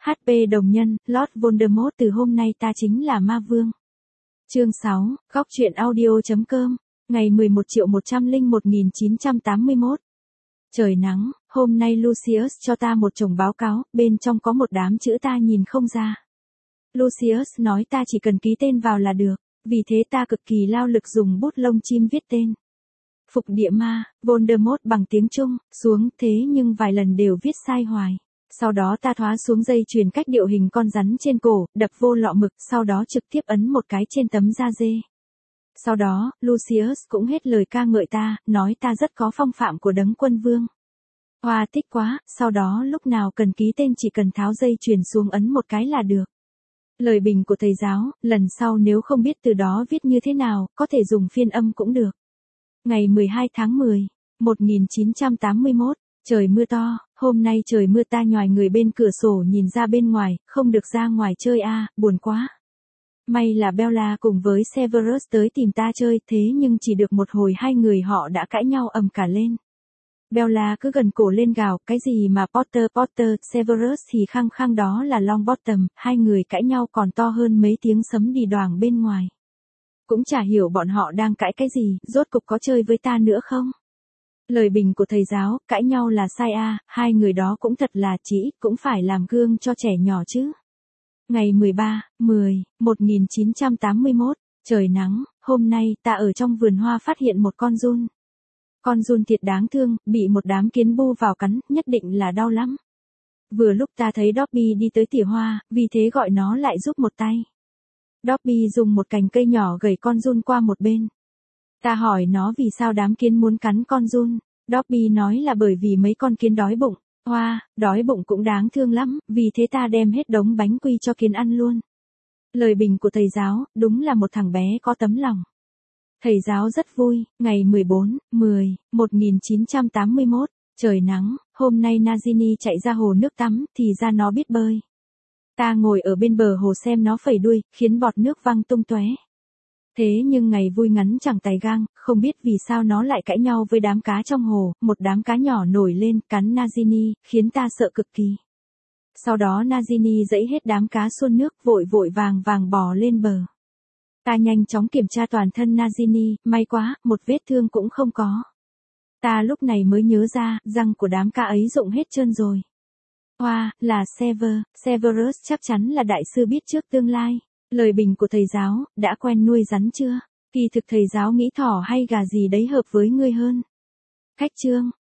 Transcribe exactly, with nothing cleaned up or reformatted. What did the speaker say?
hát pê đồng nhân, Lord Voldemort từ hôm nay ta chính là ma vương. Chương sáu, góc truyện audio.com, ngày mười một triệu một trăm lẻ một nghìn chín trăm tám mươi mốt. Trời nắng, hôm nay Lucius cho ta một chồng báo cáo, bên trong có một đám chữ ta nhìn không ra. Lucius nói ta chỉ cần ký tên vào là được, vì thế ta cực kỳ lao lực dùng bút lông chim viết tên. Phục địa ma, Voldemort bằng tiếng Trung, xuống thế nhưng vài lần đều viết sai hoài. Sau đó ta thoá xuống dây chuyền cách điệu hình con rắn trên cổ, đập vô lọ mực, sau đó trực tiếp ấn một cái trên tấm da dê. Sau đó, Lucius cũng hết lời ca ngợi ta, nói ta rất có phong phạm của đấng quân vương. Hoa thích quá, sau đó lúc nào cần ký tên chỉ cần tháo dây chuyền xuống ấn một cái là được. Lời bình của thầy giáo, lần sau nếu không biết từ đó viết như thế nào, có thể dùng phiên âm cũng được. Ngày mười hai tháng mười, một nghìn chín trăm tám mươi mốt, trời mưa to, hôm nay trời mưa ta nhoài người bên cửa sổ nhìn ra bên ngoài, không được ra ngoài chơi a, à, buồn quá. May là Bella cùng với Severus tới tìm ta chơi, thế nhưng chỉ được một hồi hai người họ đã cãi nhau ầm cả lên. Bella cứ gần cổ lên gào, cái gì mà Potter Potter, Severus thì khăng khăng đó là Longbottom, hai người cãi nhau còn to hơn mấy tiếng sấm đi đoàng bên ngoài. Cũng chả hiểu bọn họ đang cãi cái gì, rốt cục có chơi với ta nữa không? Lời bình của thầy giáo, cãi nhau là sai a, à, hai người đó cũng thật là chỉ, cũng phải làm gương cho trẻ nhỏ chứ. Ngày mười ba, mười, một nghìn chín trăm tám mươi mốt, trời nắng, hôm nay ta ở trong vườn hoa phát hiện một con giun. Con giun thiệt đáng thương, bị một đám kiến bu vào cắn, nhất định là đau lắm. Vừa lúc ta thấy Dobby đi tới tỉa hoa, vì thế gọi nó lại giúp một tay. Dobby dùng một cành cây nhỏ gẩy con giun qua một bên. Ta hỏi nó vì sao đám kiến muốn cắn con giun. Dobby nói là bởi vì mấy con kiến đói bụng. Hoa, đói bụng cũng đáng thương lắm, vì thế ta đem hết đống bánh quy cho kiến ăn luôn. Lời bình của thầy giáo, đúng là một thằng bé có tấm lòng. Thầy giáo rất vui, ngày mười bốn, mười, một nghìn chín trăm tám mươi mốt, trời nắng, hôm nay Nagini chạy ra hồ nước tắm, thì ra nó biết bơi. Ta ngồi ở bên bờ hồ xem nó phẩy đuôi, khiến bọt nước văng tung tóe. Thế nhưng ngày vui ngắn chẳng tài gang, không biết vì sao nó lại cãi nhau với đám cá trong hồ, một đám cá nhỏ nổi lên, cắn Nagini, khiến ta sợ cực kỳ. Sau đó Nagini giãy hết đám cá xuôn nước, vội vội vàng vàng bò lên bờ. Ta nhanh chóng kiểm tra toàn thân Nagini, may quá, một vết thương cũng không có. Ta lúc này mới nhớ ra, răng của đám cá ấy rụng hết trơn rồi. Hoa, là Sever, Severus chắc chắn là đại sư biết trước tương lai. Lời bình của thầy giáo, đã quen nuôi rắn chưa? Kỳ thực thầy giáo nghĩ thỏ hay gà gì đấy hợp với ngươi hơn. Khách chương.